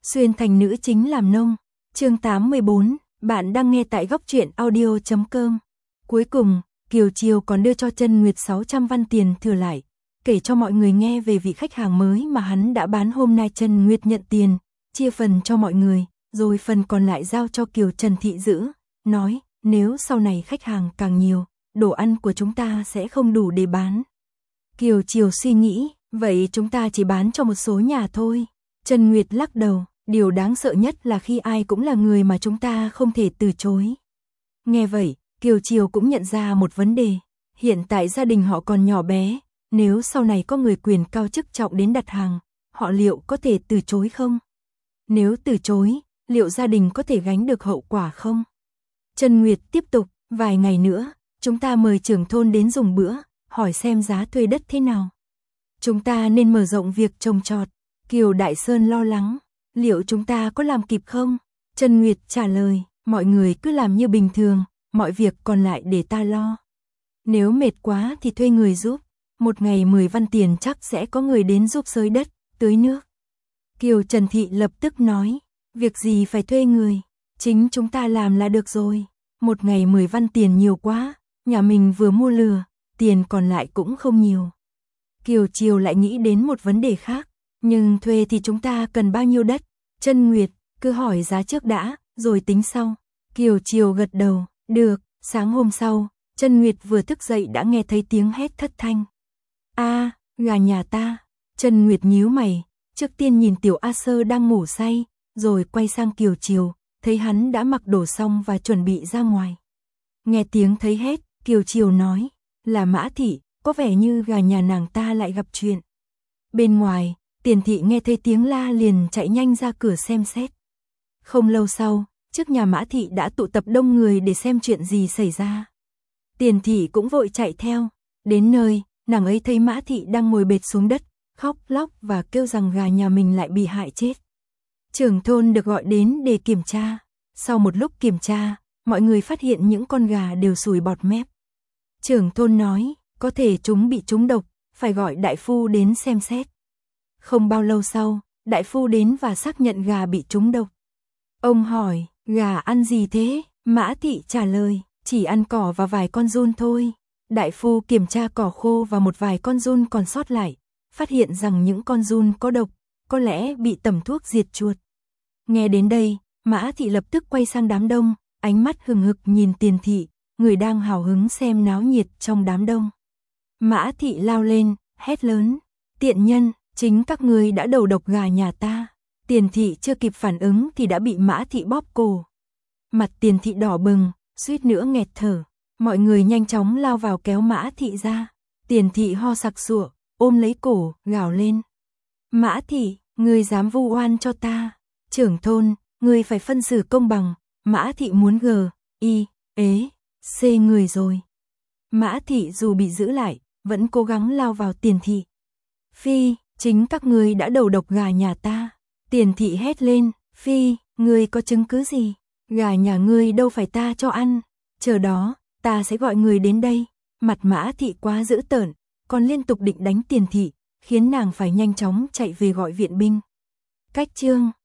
Xuyên thành nữ chính làm nông. Chương 84, bạn đang nghe tại góc truyện audio.com. Cuối cùng, Kiều Chiều còn đưa cho Chân Nguyệt 600 văn tiền thừa lại, kể cho mọi người nghe về vị khách hàng mới mà hắn đã bán hôm nay. Chân Nguyệt nhận tiền, chia phần cho mọi người, rồi phần còn lại giao cho Kiều Trần Thị giữ, nói, nếu sau này khách hàng càng nhiều, đồ ăn của chúng ta sẽ không đủ để bán. Kiều Chiều suy nghĩ, vậy chúng ta chỉ bán cho một số nhà thôi. Chân Nguyệt lắc đầu, điều đáng sợ nhất là khi ai cũng là người mà chúng ta không thể từ chối. Nghe vậy, Kiều Chiều cũng nhận ra một vấn đề, hiện tại gia đình họ còn nhỏ bé, nếu sau này có người quyền cao chức trọng đến đặt hàng, họ liệu có thể từ chối không? Nếu từ chối, liệu gia đình có thể gánh được hậu quả không? Chân Nguyệt tiếp tục, vài ngày nữa, chúng ta mời trưởng thôn đến dùng bữa, hỏi xem giá thuê đất thế nào. Chúng ta nên mở rộng việc trồng trọt. Kiều Đại Sơn lo lắng, liệu chúng ta có làm kịp không? Chân Nguyệt trả lời, mọi người cứ làm như bình thường, mọi việc còn lại để ta lo. Nếu mệt quá thì thuê người giúp, một ngày 10 văn tiền chắc sẽ có người đến giúp xới đất, tưới nước. Kiều Trần Thị lập tức nói, việc gì phải thuê người, chính chúng ta làm là được rồi. Một ngày 10 văn tiền nhiều quá, nhà mình vừa mua lừa, tiền còn lại cũng không nhiều. Kiều Chiều lại nghĩ đến một vấn đề khác, nhưng thuê thì chúng ta cần bao nhiêu đất? Chân Nguyệt, cứ hỏi giá trước đã, rồi tính sau. Kiều Chiều gật đầu, được. Sáng hôm sau, Chân Nguyệt vừa thức dậy đã nghe thấy tiếng hét thất thanh. A, gà nhà ta. Chân Nguyệt nhíu mày, trước tiên nhìn Tiểu A Sơ đang ngủ say, rồi quay sang Kiều Chiều, thấy hắn đã mặc đồ xong và chuẩn bị ra ngoài. Nghe tiếng thấy hét, Kiều Chiều nói, là Mã Thị, có vẻ như gà nhà nàng ta lại gặp chuyện. Bên ngoài, Tiền Thị nghe thấy tiếng la liền chạy nhanh ra cửa xem xét. Không lâu sau, trước nhà Mã Thị đã tụ tập đông người để xem chuyện gì xảy ra. Tiền Thị cũng vội chạy theo, đến nơi, nàng ấy thấy Mã Thị đang ngồi bệt xuống đất, khóc lóc và kêu rằng gà nhà mình lại bị hại chết. Trưởng thôn được gọi đến để kiểm tra. Sau một lúc kiểm tra, mọi người phát hiện những con gà đều sùi bọt mép. Trưởng thôn nói, có thể chúng bị trúng độc, phải gọi đại phu đến xem xét. Không bao lâu sau, đại phu đến và xác nhận gà bị trúng độc. Ông hỏi, gà ăn gì thế? Mã Thị trả lời, chỉ ăn cỏ và vài con giun thôi. Đại phu kiểm tra cỏ khô và một vài con giun còn sót lại, phát hiện rằng những con giun có độc, có lẽ bị tẩm thuốc diệt chuột. Nghe đến đây, Mã Thị lập tức quay sang đám đông, ánh mắt hừng hực nhìn Tiền Thị, người đang hào hứng xem náo nhiệt trong đám đông. Mã Thị lao lên, hét lớn, tiện nhân, chính các ngươi đã đầu độc gà nhà ta. Tiền Thị chưa kịp phản ứng thì đã bị Mã Thị bóp cổ. Mặt Tiền Thị đỏ bừng, suýt nữa nghẹt thở. Mọi người nhanh chóng lao vào kéo Mã Thị ra. Tiền Thị ho sặc sụa, ôm lấy cổ, gào lên. Mã Thị, ngươi dám vu oan cho ta. Trưởng thôn, ngươi phải phân xử công bằng. Mã Thị muốn C người rồi. Mã Thị dù bị giữ lại, vẫn cố gắng lao vào Tiền Thị. Phi, chính các ngươi đã đầu độc gà nhà ta. Tiền Thị hét lên, Phi, ngươi có chứng cứ gì? Gà nhà ngươi đâu phải ta cho ăn. Chờ đó, ta sẽ gọi người đến đây. Mặt Mã Thị quá dữ tợn, còn liên tục định đánh Tiền Thị, khiến nàng phải nhanh chóng chạy về gọi viện binh. Cách chương